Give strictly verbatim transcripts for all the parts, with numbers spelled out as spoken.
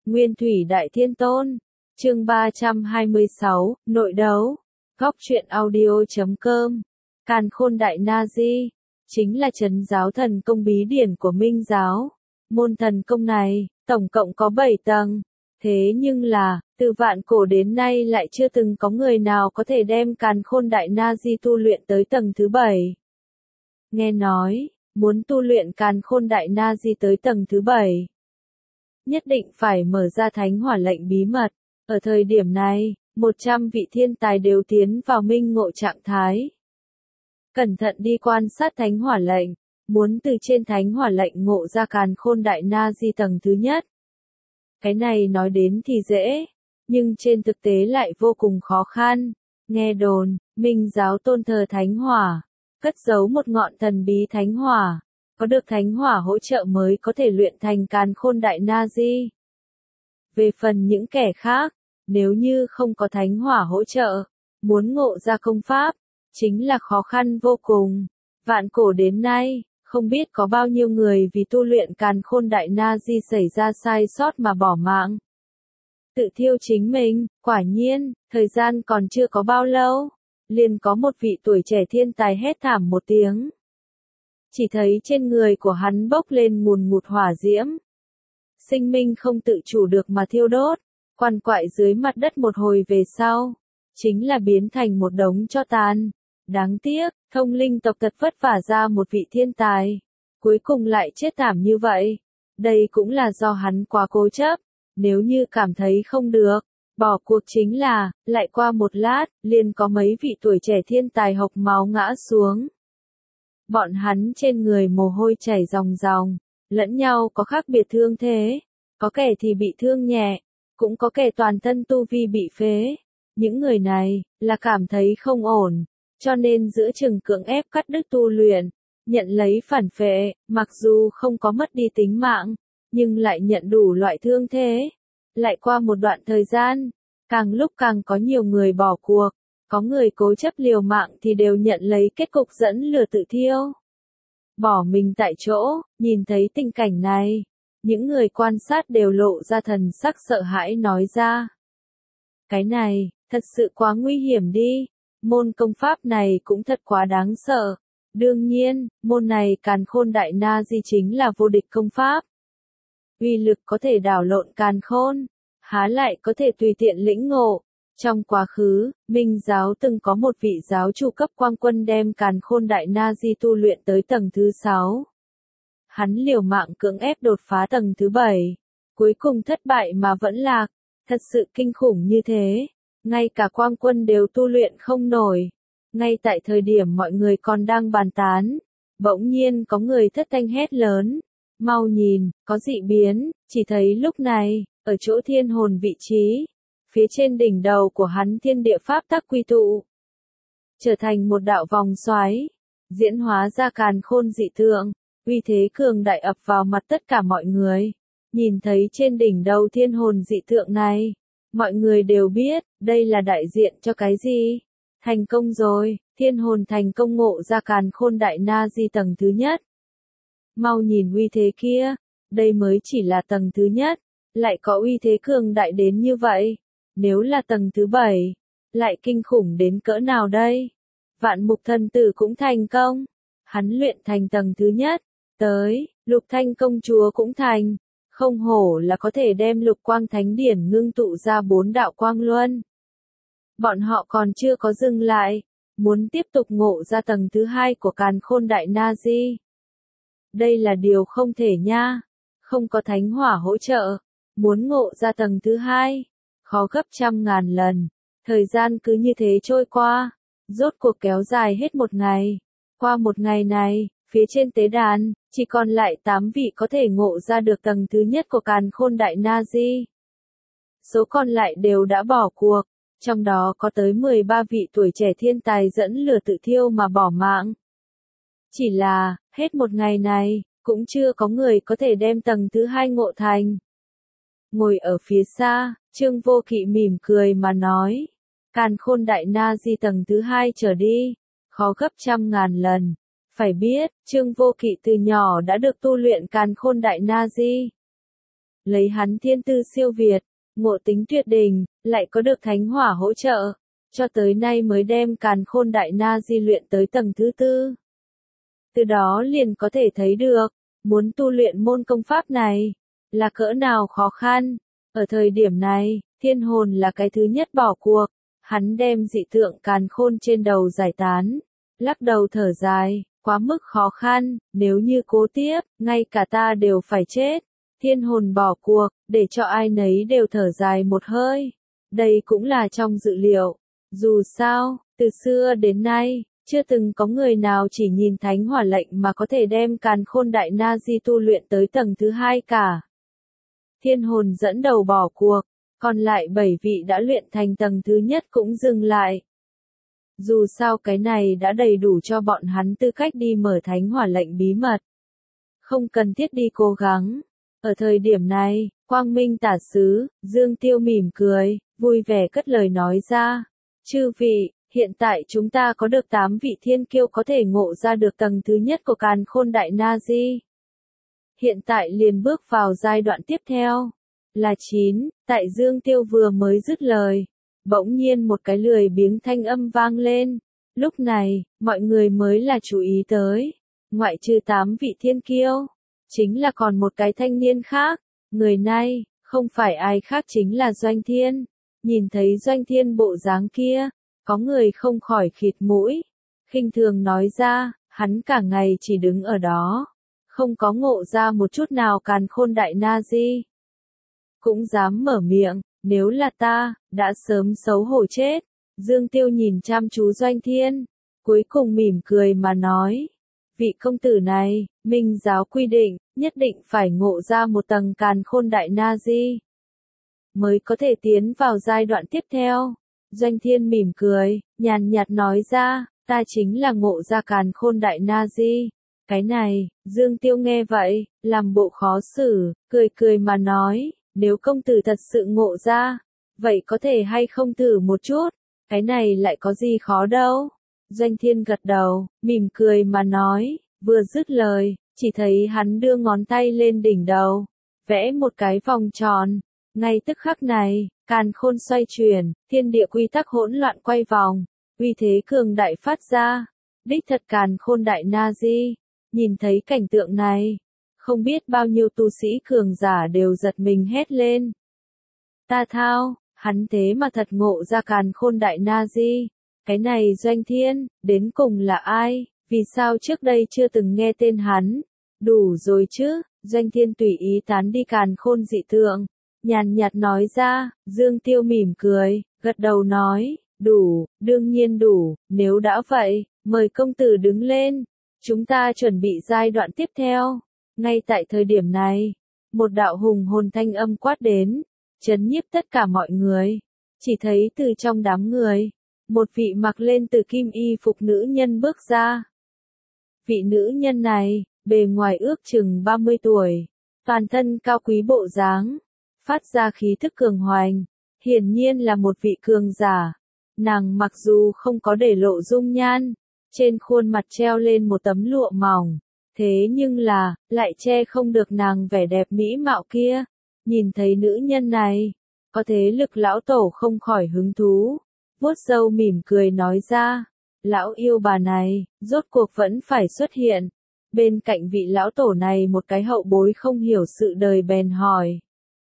Nguyên Thủy Đại Thiên Tôn. Chương ba trăm hai mươi sáu, Nội đấu. Góc truyện audio chấm com. Càn Khôn Đại Na Di chính là trấn giáo thần công bí điển của Minh giáo. Môn thần công này, tổng cộng có bảy tầng. Thế nhưng là, từ vạn cổ đến nay lại chưa từng có người nào có thể đem Càn Khôn Đại Na Di tu luyện tới tầng thứ bảy. Nghe nói, muốn tu luyện Càn Khôn Đại Na Di tới tầng thứ bảy, nhất định phải mở ra thánh hỏa lệnh bí mật. Ở thời điểm này, một trăm vị thiên tài đều tiến vào minh ngộ trạng thái. Cẩn thận đi quan sát thánh hỏa lệnh, muốn từ trên thánh hỏa lệnh ngộ ra Càn Khôn Đại Na Di tầng thứ nhất. Cái này nói đến thì dễ, nhưng trên thực tế lại vô cùng khó khăn. Nghe đồn, Minh giáo tôn thờ thánh hỏa, cất giấu một ngọn thần bí thánh hỏa, có được thánh hỏa hỗ trợ mới có thể luyện thành Càn Khôn Đại Na Di. Về phần những kẻ khác, nếu như không có thánh hỏa hỗ trợ, muốn ngộ ra công pháp, chính là khó khăn vô cùng. Vạn cổ đến nay, không biết có bao nhiêu người vì tu luyện Càn Khôn Đại Na Di xảy ra sai sót mà bỏ mạng. Tự thiêu chính mình, quả nhiên, thời gian còn chưa có bao lâu, liền có một vị tuổi trẻ thiên tài hét thảm một tiếng. Chỉ thấy trên người của hắn bốc lên ngùn ngụt hỏa diễm. Sinh minh không tự chủ được mà thiêu đốt, quằn quại dưới mặt đất một hồi về sau, chính là biến thành một đống tro tàn. Đáng tiếc, thông linh tộc thật vất vả ra một vị thiên tài, cuối cùng lại chết thảm như vậy. Đây cũng là do hắn quá cố chấp, nếu như cảm thấy không được, bỏ cuộc chính là, lại qua một lát, liền có mấy vị tuổi trẻ thiên tài hộc máu ngã xuống. Bọn hắn trên người mồ hôi chảy ròng ròng, lẫn nhau có khác biệt thương thế, có kẻ thì bị thương nhẹ, cũng có kẻ toàn thân tu vi bị phế. Những người này, là cảm thấy không ổn, cho nên giữa chừng cưỡng ép cắt đứt tu luyện, nhận lấy phản phệ, mặc dù không có mất đi tính mạng, nhưng lại nhận đủ loại thương thế. Lại qua một đoạn thời gian, càng lúc càng có nhiều người bỏ cuộc, có người cố chấp liều mạng thì đều nhận lấy kết cục dẫn lửa tự thiêu. Bỏ mình tại chỗ, nhìn thấy tình cảnh này, những người quan sát đều lộ ra thần sắc sợ hãi nói ra. Cái này, thật sự quá nguy hiểm đi, môn công pháp này cũng thật quá đáng sợ. Đương nhiên, môn này Càn Khôn Đại Na Di chính là vô địch công pháp. Uy lực có thể đảo lộn càn khôn, há lại có thể tùy tiện lĩnh ngộ. Trong quá khứ, Minh giáo từng có một vị giáo chủ cấp quang quân đem Càn Khôn Đại Na Di tu luyện tới tầng thứ sáu. Hắn liều mạng cưỡng ép đột phá tầng thứ bảy, cuối cùng thất bại mà vẫn lạc. Thật sự kinh khủng như thế, ngay cả quang quân đều tu luyện không nổi. Ngay tại thời điểm mọi người còn đang bàn tán, bỗng nhiên có người thất thanh hét lớn. Mau nhìn, có dị biến. Chỉ thấy lúc này, ở chỗ thiên hồn vị trí, phía trên đỉnh đầu của hắn thiên địa pháp tắc quy tụ, trở thành một đạo vòng xoáy, diễn hóa ra càn khôn dị tượng, uy thế cường đại ập vào mặt tất cả mọi người. Nhìn thấy trên đỉnh đầu thiên hồn dị tượng này, mọi người đều biết, đây là đại diện cho cái gì? Thành công rồi, thiên hồn thành công ngộ ra Càn Khôn Đại Na Di tầng thứ nhất. Mau nhìn uy thế kia, đây mới chỉ là tầng thứ nhất, lại có uy thế cường đại đến như vậy. Nếu là tầng thứ bảy, lại kinh khủng đến cỡ nào đây? Vạn Mục Thần Tử cũng thành công, hắn luyện thành tầng thứ nhất, tới, Lục Thanh công chúa cũng thành, không hổ là có thể đem Lục Quang Thánh Điển ngưng tụ ra bốn đạo quang luân. Bọn họ còn chưa có dừng lại, muốn tiếp tục ngộ ra tầng thứ hai của Càn Khôn Đại Na Di. Đây là điều không thể nha, không có thánh hỏa hỗ trợ, muốn ngộ ra tầng thứ hai, khó gấp trăm ngàn lần. Thời gian cứ như thế trôi qua, rốt cuộc kéo dài hết một ngày. Qua một ngày này, phía trên tế đàn, chỉ còn lại tám vị có thể ngộ ra được tầng thứ nhất của Càn Khôn Đại Na Di. Số còn lại đều đã bỏ cuộc, trong đó có tới mười ba vị tuổi trẻ thiên tài dẫn lửa tự thiêu mà bỏ mạng. Chỉ là, hết một ngày này, cũng chưa có người có thể đem tầng thứ hai ngộ thành. Ngồi ở phía xa, Trương Vô Kỵ mỉm cười mà nói, Càn Khôn Đại Na Di tầng thứ hai trở đi, khó gấp trăm ngàn lần. Phải biết, Trương Vô Kỵ từ nhỏ đã được tu luyện Càn Khôn Đại Na Di. lấy hắn thiên tư siêu việt, ngộ tính tuyệt đỉnh, lại có được thánh hỏa hỗ trợ, cho tới nay mới đem Càn Khôn Đại Na Di luyện tới tầng thứ tư. Từ đó liền có thể thấy được, muốn tu luyện môn công pháp này, là cỡ nào khó khăn. Ở thời điểm này, thiên hồn là cái thứ nhất bỏ cuộc, hắn đem dị tượng càn khôn trên đầu giải tán, lắc đầu thở dài, quá mức khó khăn, nếu như cố tiếp, ngay cả ta đều phải chết. Thiên hồn bỏ cuộc, để cho ai nấy đều thở dài một hơi. Đây cũng là trong dự liệu. Dù sao, từ xưa đến nay, chưa từng có người nào chỉ nhìn thánh hỏa lệnh mà có thể đem Càn Khôn Đại Na Di tu luyện tới tầng thứ hai cả. Thiên hồn dẫn đầu bỏ cuộc, còn lại bảy vị đã luyện thành tầng thứ nhất cũng dừng lại. Dù sao cái này đã đầy đủ cho bọn hắn tư cách đi mở thánh hỏa lệnh bí mật. Không cần thiết đi cố gắng. Ở thời điểm này, Quang Minh Tả Sứ, Dương Tiêu mỉm cười, vui vẻ cất lời nói ra. Chư vị, hiện tại chúng ta có được tám vị thiên kiêu có thể ngộ ra được tầng thứ nhất của Càn Khôn Đại Na Di. Hiện tại liền bước vào giai đoạn tiếp theo. Là chín, tại Dương Tiêu vừa mới dứt lời. Bỗng nhiên một cái lười biếng thanh âm vang lên. Lúc này, mọi người mới là chú ý tới. Ngoại trừ tám vị thiên kiêu, chính là còn một cái thanh niên khác. Người này, không phải ai khác chính là Doanh Thiên. Nhìn thấy Doanh Thiên bộ dáng kia, có người không khỏi khịt mũi. Khinh thường nói ra, hắn cả ngày chỉ đứng ở đó. Không có ngộ ra một chút nào Càn Khôn Đại Na Di. Cũng dám mở miệng, nếu là ta, đã sớm xấu hổ chết. Dương Tiêu nhìn chăm chú Doanh Thiên, cuối cùng mỉm cười mà nói. Vị công tử này, Minh giáo quy định, nhất định phải ngộ ra một tầng Càn Khôn Đại Na Di, mới có thể tiến vào giai đoạn tiếp theo. Doanh Thiên mỉm cười, nhàn nhạt nói ra, ta chính là ngộ ra Càn Khôn Đại Na Di. Cái này, Dương Tiêu nghe vậy, làm bộ khó xử, cười cười mà nói, nếu công tử thật sự ngộ ra, vậy có thể hay không thử một chút, cái này lại có gì khó đâu. Doanh Thiên gật đầu, mỉm cười mà nói, vừa dứt lời, chỉ thấy hắn đưa ngón tay lên đỉnh đầu, vẽ một cái vòng tròn. Ngay tức khắc này, càn khôn xoay chuyển, thiên địa quy tắc hỗn loạn quay vòng, uy thế cường đại phát ra, đích thật Càn Khôn Đại Na Di. Nhìn thấy cảnh tượng này, không biết bao nhiêu tu sĩ cường giả đều giật mình hét lên. Ta thao, hắn thế mà thật ngộ ra Càn Khôn Đại Na Di. Cái này Doanh Thiên, đến cùng là ai, vì sao trước đây chưa từng nghe tên hắn? Đủ rồi chứ, Doanh Thiên tùy ý tán đi càn khôn dị tượng, nhàn nhạt nói ra. Dương Tiêu mỉm cười, gật đầu nói, đủ, đương nhiên đủ, nếu đã vậy, mời công tử đứng lên, chúng ta chuẩn bị giai đoạn tiếp theo. Ngay tại thời điểm này, một đạo hùng hồn thanh âm quát đến, chấn nhiếp tất cả mọi người. Chỉ thấy từ trong đám người, một vị mặc lên từ kim y phục nữ nhân bước ra. Vị nữ nhân này, bề ngoài ước chừng ba mươi tuổi, toàn thân cao quý bộ dáng, phát ra khí thức cường hoành, hiển nhiên là một vị cường giả. Nàng mặc dù không có để lộ dung nhan, trên khuôn mặt treo lên một tấm lụa mỏng, thế nhưng là, lại che không được nàng vẻ đẹp mỹ mạo kia. Nhìn thấy nữ nhân này, có thế lực lão tổ không khỏi hứng thú, vuốt râu mỉm cười nói ra, lão yêu bà này, rốt cuộc vẫn phải xuất hiện. Bên cạnh vị lão tổ này một cái hậu bối không hiểu sự đời bèn hỏi.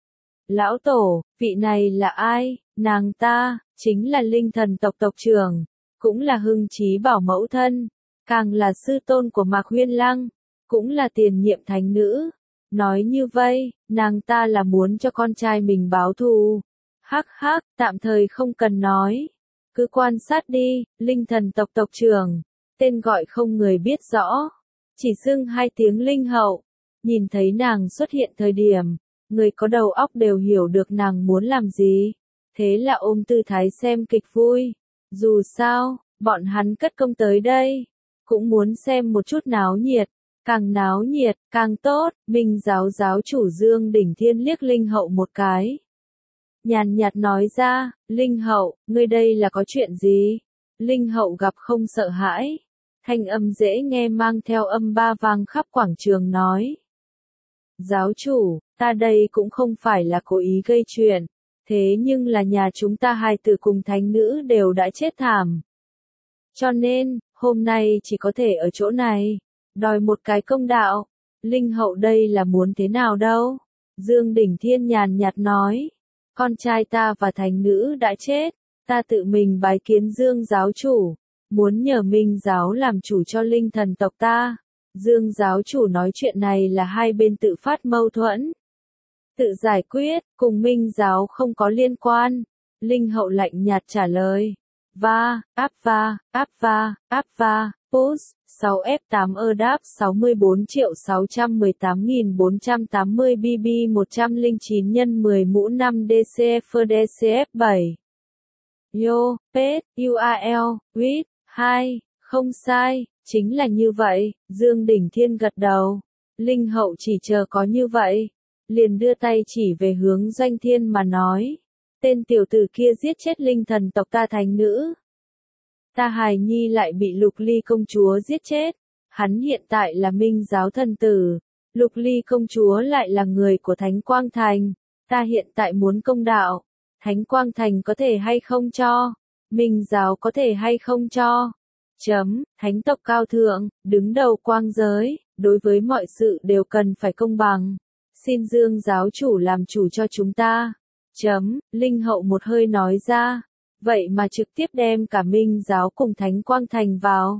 Lão tổ, vị này là ai? Nàng ta, chính là linh thần tộc tộc trưởng, cũng là Hưng Chí Bảo mẫu thân, càng là sư tôn của Mạc Huyên Lăng, cũng là tiền nhiệm thánh nữ. Nói như vậy, nàng ta là muốn cho con trai mình báo thù. Hắc hắc, tạm thời không cần nói. Cứ quan sát đi, linh thần tộc tộc trưởng, tên gọi không người biết rõ. Chỉ xưng hai tiếng linh hậu. Nhìn thấy nàng xuất hiện thời điểm, người có đầu óc đều hiểu được nàng muốn làm gì. Thế là ôm tư thái xem kịch vui. Dù sao, bọn hắn cất công tới đây, cũng muốn xem một chút náo nhiệt. Càng náo nhiệt, càng tốt. Minh giáo giáo chủ Dương Đỉnh Thiên liếc linh hậu một cái, nhàn nhạt nói ra, linh hậu, ngươi đây là có chuyện gì? Linh hậu gặp không sợ hãi. Thanh âm dễ nghe mang theo âm ba vang khắp quảng trường nói. Giáo chủ, ta đây cũng không phải là cố ý gây chuyện, thế nhưng là nhà chúng ta hai tử cùng thánh nữ đều đã chết thảm. Cho nên, hôm nay chỉ có thể ở chỗ này, đòi một cái công đạo. Linh hậu đây là muốn thế nào đâu? Dương Đỉnh Thiên nhàn nhạt nói, con trai ta và thánh nữ đã chết, ta tự mình bái kiến Dương giáo chủ, muốn nhờ Minh giáo làm chủ cho linh thần tộc ta. Dương giáo chủ nói chuyện này là hai bên tự phát mâu thuẫn, tự giải quyết, cùng Minh giáo không có liên quan. Linh hậu lạnh nhạt trả lời. Va, áp va, áp va, áp va, push, sáu F tám ơ đáp sáu mươi bốn triệu sáu trăm mười tám nghìn bốn trăm tám mươi B B một trăm lẻ chín nhân mười mũ năm D C F D C F bảy. Yo, pet, U R L, read, hai, không sai, chính là như vậy, Dương Đỉnh Thiên gật đầu. Linh hậu chỉ chờ có như vậy, liền đưa tay chỉ về hướng Doanh Thiên mà nói. Tên tiểu tử kia giết chết linh thần tộc ta thánh nữ. Ta hài nhi lại bị Lục Ly công chúa giết chết. Hắn hiện tại là Minh giáo thần tử. Lục Ly công chúa lại là người của Thánh Quang Thành. Ta hiện tại muốn công đạo. Thánh Quang Thành có thể hay không cho? Minh giáo có thể hay không cho? Chấm, thánh tộc cao thượng, đứng đầu quang giới, đối với mọi sự đều cần phải công bằng. Xin Dương giáo chủ làm chủ cho chúng ta. Chấm, Linh hậu một hơi nói ra. Vậy mà trực tiếp đem cả Minh giáo cùng Thánh Quang Thành vào.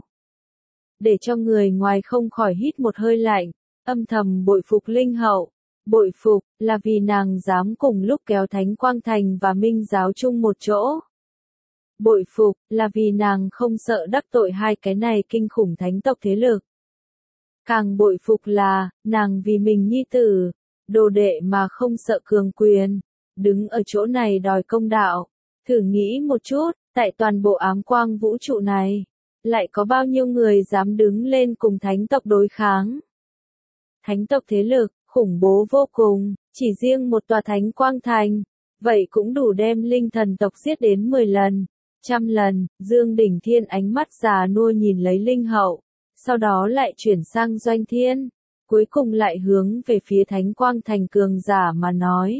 Để cho người ngoài không khỏi hít một hơi lạnh, âm thầm bội phục Linh hậu. Bội phục, là vì nàng dám cùng lúc kéo Thánh Quang Thành và Minh giáo chung một chỗ. Bội phục, là vì nàng không sợ đắc tội hai cái này kinh khủng thánh tộc thế lực. Càng bội phục là, nàng vì mình nhi tử, đồ đệ mà không sợ cường quyền, đứng ở chỗ này đòi công đạo. Thử nghĩ một chút, tại toàn bộ ám quang vũ trụ này, lại có bao nhiêu người dám đứng lên cùng thánh tộc đối kháng. Thánh tộc thế lực, khủng bố vô cùng, chỉ riêng một tòa Thánh Quang Thành, vậy cũng đủ đem linh thần tộc giết đến mười lần, trăm lần. Dương Đỉnh Thiên ánh mắt già nua nhìn lấy Linh hậu, sau đó lại chuyển sang Doanh Thiên, cuối cùng lại hướng về phía Thánh Quang Thành cường giả mà nói.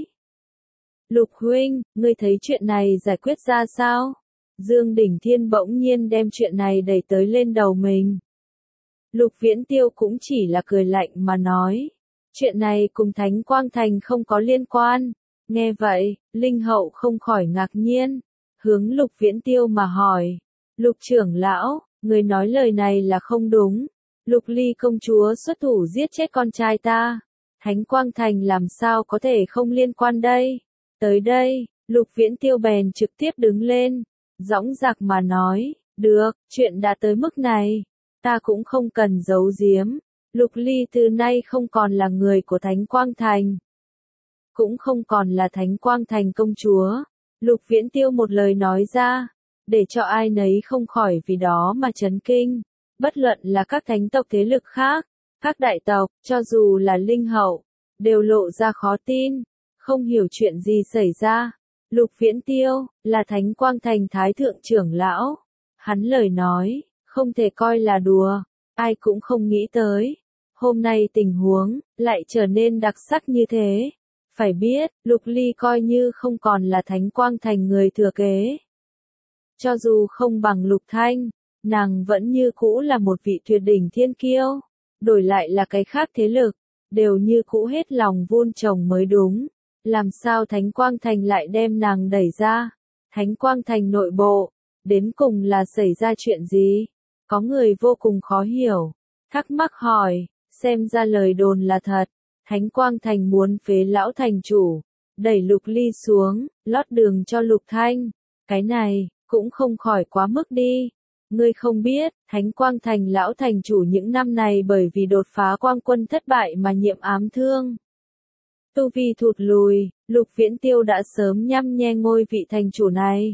Lục huynh, ngươi thấy chuyện này giải quyết ra sao? Dương Đỉnh Thiên bỗng nhiên đem chuyện này đẩy tới lên đầu mình. Lục Viễn Tiêu cũng chỉ là cười lạnh mà nói. Chuyện này cùng Thánh Quang Thành không có liên quan. Nghe vậy, Linh hậu không khỏi ngạc nhiên. Hướng Lục Viễn Tiêu mà hỏi. Lục trưởng lão, người nói lời này là không đúng. Lục Ly công chúa xuất thủ giết chết con trai ta. Thánh Quang Thành làm sao có thể không liên quan đây? Tới đây, Lục Viễn Tiêu bèn trực tiếp đứng lên. Dõng dạc mà nói. Được, chuyện đã tới mức này. Ta cũng không cần giấu giếm. Lục Ly từ nay không còn là người của Thánh Quang Thành. Cũng không còn là Thánh Quang Thành công chúa. Lục Viễn Tiêu một lời nói ra, để cho ai nấy không khỏi vì đó mà chấn kinh. Bất luận là các thánh tộc thế lực khác, các đại tộc, cho dù là Linh hậu, đều lộ ra khó tin, không hiểu chuyện gì xảy ra. Lục Viễn Tiêu, là Thánh Quang Thành Thái Thượng trưởng lão. Hắn lời nói, không thể coi là đùa, ai cũng không nghĩ tới. Hôm nay tình huống, lại trở nên đặc sắc như thế. Phải biết, Lục Ly coi như không còn là Thánh Quang Thành người thừa kế. Cho dù không bằng Lục Thanh, nàng vẫn như cũ là một vị tuyệt đỉnh thiên kiêu. Đổi lại là cái khác thế lực, đều như cũ hết lòng vun trồng mới đúng. Làm sao Thánh Quang Thành lại đem nàng đẩy ra? Thánh Quang Thành nội bộ, đến cùng là xảy ra chuyện gì? Có người vô cùng khó hiểu, thắc mắc hỏi, xem ra lời đồn là thật. Thánh Quang Thành muốn phế lão thành chủ, đẩy Lục Ly xuống, lót đường cho Lục Thanh. Cái này, cũng không khỏi quá mức đi. Ngươi không biết, Thánh Quang Thành lão thành chủ những năm này bởi vì đột phá quang quân thất bại mà nhiễm ám thương. Tu vi thụt lùi, Lục Viễn Tiêu đã sớm nhăm nhe ngôi vị thành chủ này.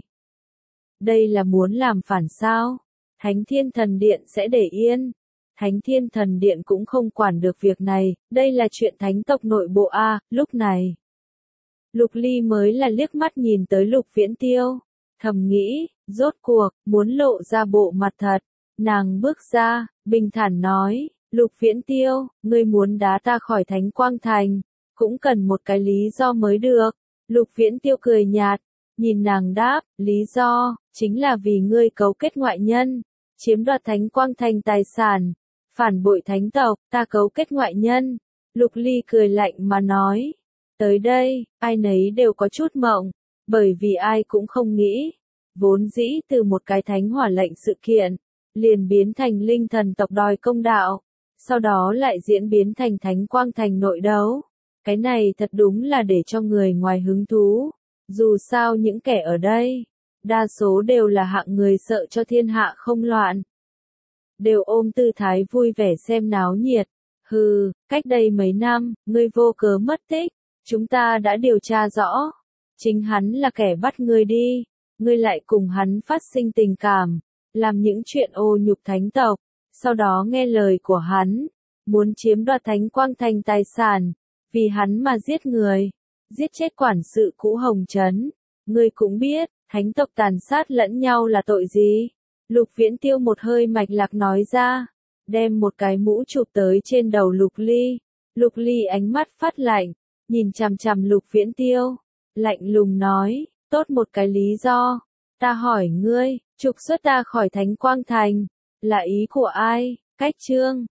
Đây là muốn làm phản sao? Thánh Thiên Thần Điện sẽ để yên. Thánh Thiên Thần Điện cũng không quản được việc này, đây là chuyện thánh tộc nội bộ a. Lúc này, Lục Ly mới là liếc mắt nhìn tới Lục Viễn Tiêu, thầm nghĩ, rốt cuộc, muốn lộ ra bộ mặt thật. Nàng bước ra, bình thản nói, Lục Viễn Tiêu, ngươi muốn đá ta khỏi Thánh Quang Thành, cũng cần một cái lý do mới được. Lục Viễn Tiêu cười nhạt, nhìn nàng đáp, lý do, chính là vì ngươi cấu kết ngoại nhân, chiếm đoạt Thánh Quang Thành tài sản, phản bội thánh tộc, ta cấu kết ngoại nhân. Lục Ly cười lạnh mà nói, tới đây, ai nấy đều có chút mộng, bởi vì ai cũng không nghĩ, vốn dĩ từ một cái thánh hỏa lệnh sự kiện, liền biến thành linh thần tộc đòi công đạo, sau đó lại diễn biến thành Thánh Quang Thành nội đấu. Cái này thật đúng là để cho người ngoài hứng thú, dù sao những kẻ ở đây, đa số đều là hạng người sợ cho thiên hạ không loạn. Đều ôm tư thái vui vẻ xem náo nhiệt, hừ, cách đây mấy năm, ngươi vô cớ mất tích, chúng ta đã điều tra rõ, chính hắn là kẻ bắt ngươi đi, ngươi lại cùng hắn phát sinh tình cảm, làm những chuyện ô nhục thánh tộc, sau đó nghe lời của hắn, muốn chiếm đoạt Thánh Quang Thành tài sản, vì hắn mà giết người, giết chết quản sự cũ Hồng Trấn. Ngươi cũng biết, thánh tộc tàn sát lẫn nhau là tội gì? Lục Viễn Tiêu một hơi mạch lạc nói ra, đem một cái mũ chụp tới trên đầu Lục Ly. Lục Ly ánh mắt phát lạnh, nhìn chằm chằm Lục Viễn Tiêu, lạnh lùng nói, tốt một cái lý do, ta hỏi ngươi, trục xuất ta khỏi Thánh Quang Thành, là ý của ai? Cách chương